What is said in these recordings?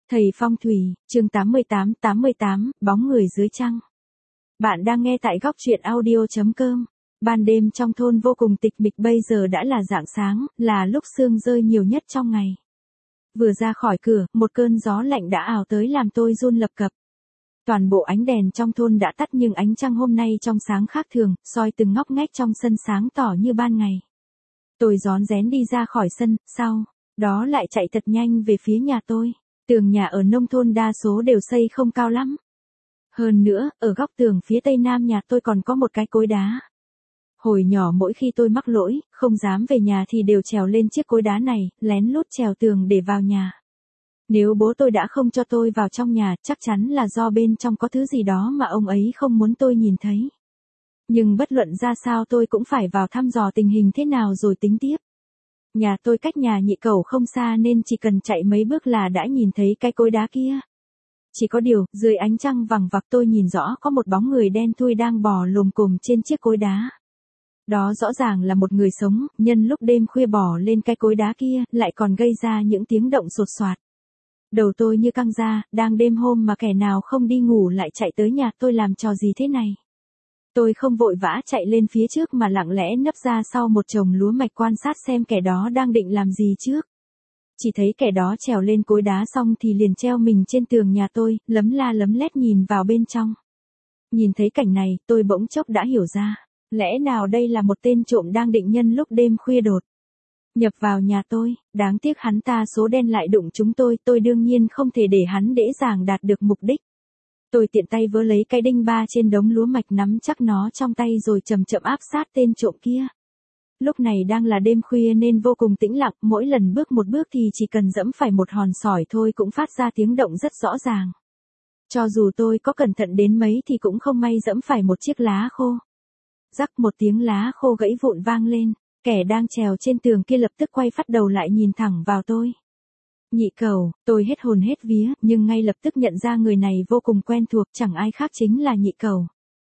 Thầy Phong thủy, chương 88, bóng người dưới trăng. Bạn đang nghe tại góc truyện audio.com. Ban đêm trong thôn vô cùng tịch mịch, bây giờ đã là rạng sáng, là lúc sương rơi nhiều nhất trong ngày. Vừa ra khỏi cửa, một cơn gió lạnh đã ào tới làm tôi run lập cập. Toàn bộ ánh đèn trong thôn đã tắt nhưng ánh trăng hôm nay trong sáng khác thường, soi từng ngóc ngách trong sân sáng tỏ như ban ngày. Tôi rón rén đi ra khỏi sân, sau đó lại chạy thật nhanh về phía nhà tôi. Tường nhà ở nông thôn đa số đều xây không cao lắm. Hơn nữa, ở góc tường phía tây nam nhà tôi còn có một cái cối đá. Hồi nhỏ mỗi khi tôi mắc lỗi, không dám về nhà thì đều trèo lên chiếc cối đá này, lén lút trèo tường để vào nhà. Nếu bố tôi đã không cho tôi vào trong nhà, chắc chắn là do bên trong có thứ gì đó mà ông ấy không muốn tôi nhìn thấy. Nhưng bất luận ra sao tôi cũng phải vào thăm dò tình hình thế nào rồi tính tiếp. Nhà tôi cách nhà Nhị Cẩu không xa nên chỉ cần chạy mấy bước là đã nhìn thấy cái cối đá kia. Chỉ có điều, dưới ánh trăng vằng vặc tôi nhìn rõ có một bóng người đen thui đang bò lồm cồm trên chiếc cối đá. Đó rõ ràng là một người sống, nhân lúc đêm khuya bò lên cái cối đá kia, lại còn gây ra những tiếng động sột soạt. Đầu tôi như căng ra, đang đêm hôm mà kẻ nào không đi ngủ lại chạy tới nhà tôi làm trò gì thế này. Tôi không vội vã chạy lên phía trước mà lặng lẽ nấp ra sau một chồng lúa mạch quan sát xem kẻ đó đang định làm gì trước. Chỉ thấy kẻ đó trèo lên cối đá xong thì liền treo mình trên tường nhà tôi, lấm la lấm lét nhìn vào bên trong. Nhìn thấy cảnh này, tôi bỗng chốc đã hiểu ra, lẽ nào đây là một tên trộm đang định nhân lúc đêm khuya đột nhập vào nhà tôi, đáng tiếc hắn ta số đen lại đụng chúng tôi đương nhiên không thể để hắn dễ dàng đạt được mục đích. Tôi tiện tay vớ lấy cái đinh ba trên đống lúa mạch nắm chắc nó trong tay rồi chậm chậm áp sát tên trộm kia. Lúc này đang là đêm khuya nên vô cùng tĩnh lặng, mỗi lần bước một bước thì chỉ cần dẫm phải một hòn sỏi thôi cũng phát ra tiếng động rất rõ ràng. Cho dù tôi có cẩn thận đến mấy thì cũng không may dẫm phải một chiếc lá khô. Rắc một tiếng lá khô gãy vụn vang lên, kẻ đang trèo trên tường kia lập tức quay phắt đầu lại nhìn thẳng vào tôi. Nhị Cẩu, tôi hết hồn hết vía, nhưng ngay lập tức nhận ra người này vô cùng quen thuộc, chẳng ai khác chính là Nhị Cẩu.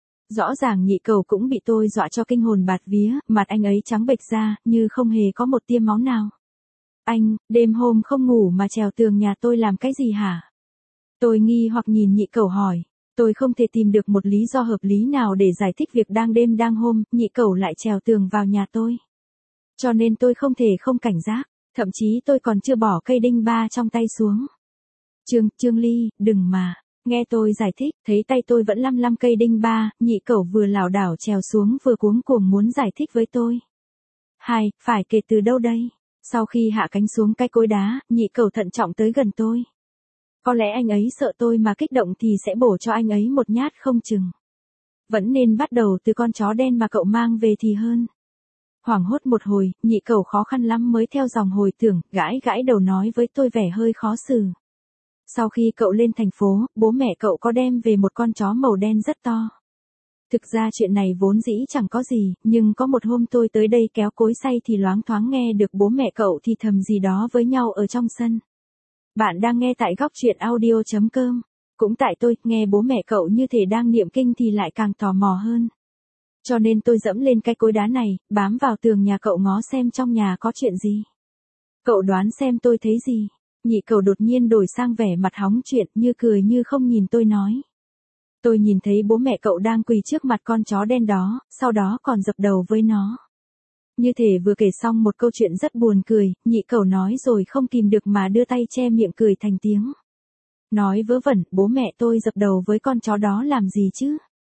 Rõ ràng Nhị Cẩu cũng bị tôi dọa cho kinh hồn bạt vía, mặt anh ấy trắng bệch ra, như không hề có một tia máu nào. Anh, đêm hôm không ngủ mà trèo tường nhà tôi làm cái gì hả? Tôi nghi hoặc nhìn Nhị Cẩu hỏi. Tôi không thể tìm được một lý do hợp lý nào để giải thích việc đang đêm đang hôm, Nhị Cẩu lại trèo tường vào nhà tôi. Cho nên tôi không thể không cảnh giác. Thậm chí tôi còn chưa bỏ cây đinh ba trong tay xuống. Trương Ly, đừng mà. Nghe tôi giải thích, thấy tay tôi vẫn lăm cây đinh ba, Nhị Cẩu vừa lảo đảo trèo xuống vừa cuống cuồng muốn giải thích với tôi. Phải kể từ đâu đây? Sau khi hạ cánh xuống cái cối đá, Nhị Cẩu thận trọng tới gần tôi. Có lẽ anh ấy sợ tôi mà kích động thì sẽ bổ cho anh ấy một nhát không chừng. Vẫn nên bắt đầu từ con chó đen mà cậu mang về thì hơn. Hoảng hốt một hồi, Nhị Cẩu khó khăn lắm mới theo dòng hồi tưởng, gãi đầu nói với tôi vẻ hơi khó xử. Sau khi cậu lên thành phố, bố mẹ cậu có đem về một con chó màu đen rất to. Thực ra chuyện này vốn dĩ chẳng có gì, nhưng có một hôm tôi tới đây kéo cối xay thì loáng thoáng nghe được bố mẹ cậu thì thầm gì đó với nhau ở trong sân. Bạn đang nghe tại góc truyện audio.com. Cũng tại tôi, nghe bố mẹ cậu như thể đang niệm kinh thì lại càng tò mò hơn. Cho nên tôi dẫm lên cái cối đá này, bám vào tường nhà cậu ngó xem trong nhà có chuyện gì. Cậu đoán xem tôi thấy gì? Nhị Cẩu đột nhiên đổi sang vẻ mặt hóng chuyện, như cười như không nhìn tôi nói. Tôi nhìn thấy bố mẹ cậu đang quỳ trước mặt con chó đen đó, sau đó còn dập đầu với nó. Như thể vừa kể xong một câu chuyện rất buồn cười, Nhị Cẩu nói rồi không kìm được mà đưa tay che miệng cười thành tiếng. Nói vớ vẩn, bố mẹ tôi dập đầu với con chó đó làm gì chứ?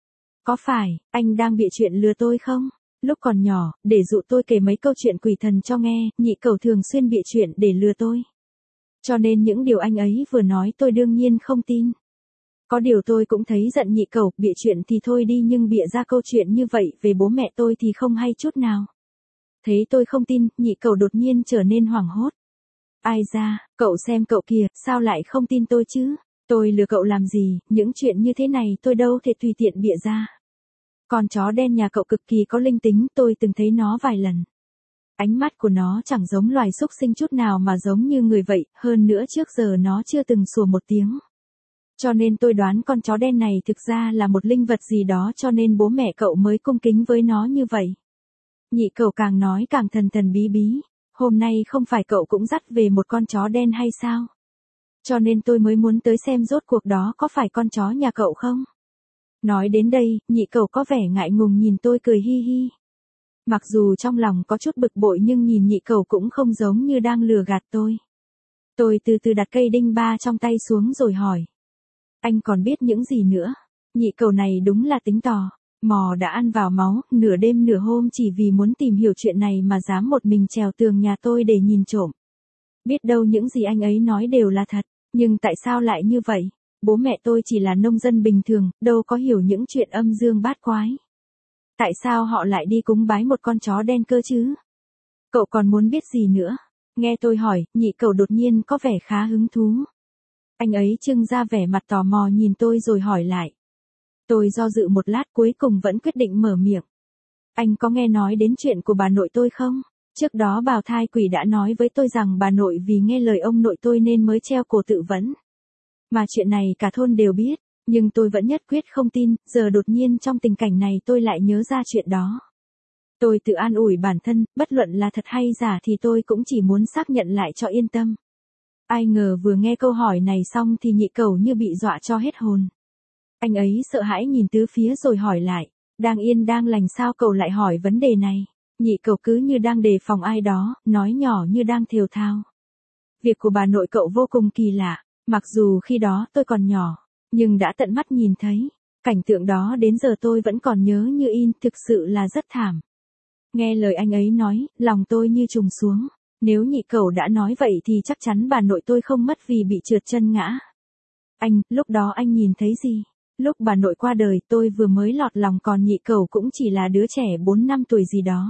Có phải, anh đang bịa chuyện lừa tôi không? Lúc còn nhỏ, để dụ tôi kể mấy câu chuyện quỷ thần cho nghe, Nhị Cẩu thường xuyên bịa chuyện để lừa tôi. Cho nên những điều anh ấy vừa nói tôi đương nhiên không tin. Có điều tôi cũng thấy giận Nhị Cẩu, bịa chuyện thì thôi đi nhưng bịa ra câu chuyện như vậy về bố mẹ tôi thì không hay chút nào. Thấy tôi không tin, Nhị Cẩu đột nhiên trở nên hoảng hốt. Ai ra, cậu xem cậu kìa, sao lại không tin tôi chứ? Tôi lừa cậu làm gì, những chuyện như thế này tôi đâu thể tùy tiện bịa ra. Con chó đen nhà cậu cực kỳ có linh tính, tôi từng thấy nó vài lần. Ánh mắt của nó chẳng giống loài súc sinh chút nào mà giống như người vậy, hơn nữa trước giờ nó chưa từng sủa một tiếng. Cho nên tôi đoán con chó đen này thực ra là một linh vật gì đó cho nên bố mẹ cậu mới cung kính với nó như vậy. Nhị Cẩu càng nói càng thần thần bí bí. Hôm nay không phải cậu cũng dắt về một con chó đen hay sao? Cho nên tôi mới muốn tới xem rốt cuộc đó có phải con chó nhà cậu không? Nói đến đây, nhị cậu có vẻ ngại ngùng nhìn tôi cười hi hi. Mặc dù trong lòng có chút bực bội nhưng nhìn nhị cậu cũng không giống như đang lừa gạt tôi. Tôi từ từ đặt cây đinh ba trong tay xuống rồi hỏi. Anh còn biết những gì nữa? Nhị cậu này đúng là tính tò mò đã ăn vào máu, nửa đêm nửa hôm chỉ vì muốn tìm hiểu chuyện này mà dám một mình trèo tường nhà tôi để nhìn trộm. Biết đâu những gì anh ấy nói đều là thật, nhưng tại sao lại như vậy? Bố mẹ tôi chỉ là nông dân bình thường, đâu có hiểu những chuyện âm dương bát quái. Tại sao họ lại đi cúng bái một con chó đen cơ chứ? Cậu còn muốn biết gì nữa? Nghe tôi hỏi, nhị cậu đột nhiên có vẻ khá hứng thú. Anh ấy trưng ra vẻ mặt tò mò nhìn tôi rồi hỏi lại. Tôi do dự một lát cuối cùng vẫn quyết định mở miệng. Anh có nghe nói đến chuyện của bà nội tôi không? Trước đó bào thai quỷ đã nói với tôi rằng bà nội vì nghe lời ông nội tôi nên mới treo cổ tự vẫn. Mà chuyện này cả thôn đều biết, nhưng tôi vẫn nhất quyết không tin, giờ đột nhiên trong tình cảnh này tôi lại nhớ ra chuyện đó. Tôi tự an ủi bản thân, bất luận là thật hay giả thì tôi cũng chỉ muốn xác nhận lại cho yên tâm. Ai ngờ vừa nghe câu hỏi này xong thì nhị cẩu như bị dọa cho hết hồn. Anh ấy sợ hãi nhìn tứ phía rồi hỏi lại, đang yên đang lành sao cậu lại hỏi vấn đề này? Nhị cậu cứ như đang đề phòng ai đó, nói nhỏ như đang thều thào. Việc của bà nội cậu vô cùng kỳ lạ, mặc dù khi đó tôi còn nhỏ, nhưng đã tận mắt nhìn thấy. Cảnh tượng đó đến giờ tôi vẫn còn nhớ như in, thực sự là rất thảm. Nghe lời anh ấy nói, lòng tôi như trùng xuống. Nếu nhị cẩu đã nói vậy thì chắc chắn bà nội tôi không mất vì bị trượt chân ngã. Anh, lúc đó anh nhìn thấy gì? Lúc bà nội qua đời tôi vừa mới lọt lòng còn nhị cẩu cũng chỉ là đứa trẻ 4 năm tuổi gì đó.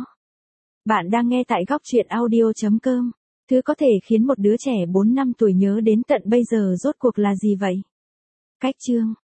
Bạn đang nghe tại góc truyện audio.com. Thứ có thể khiến một đứa trẻ 4 năm tuổi nhớ đến tận bây giờ rốt cuộc là gì vậy? Cách chương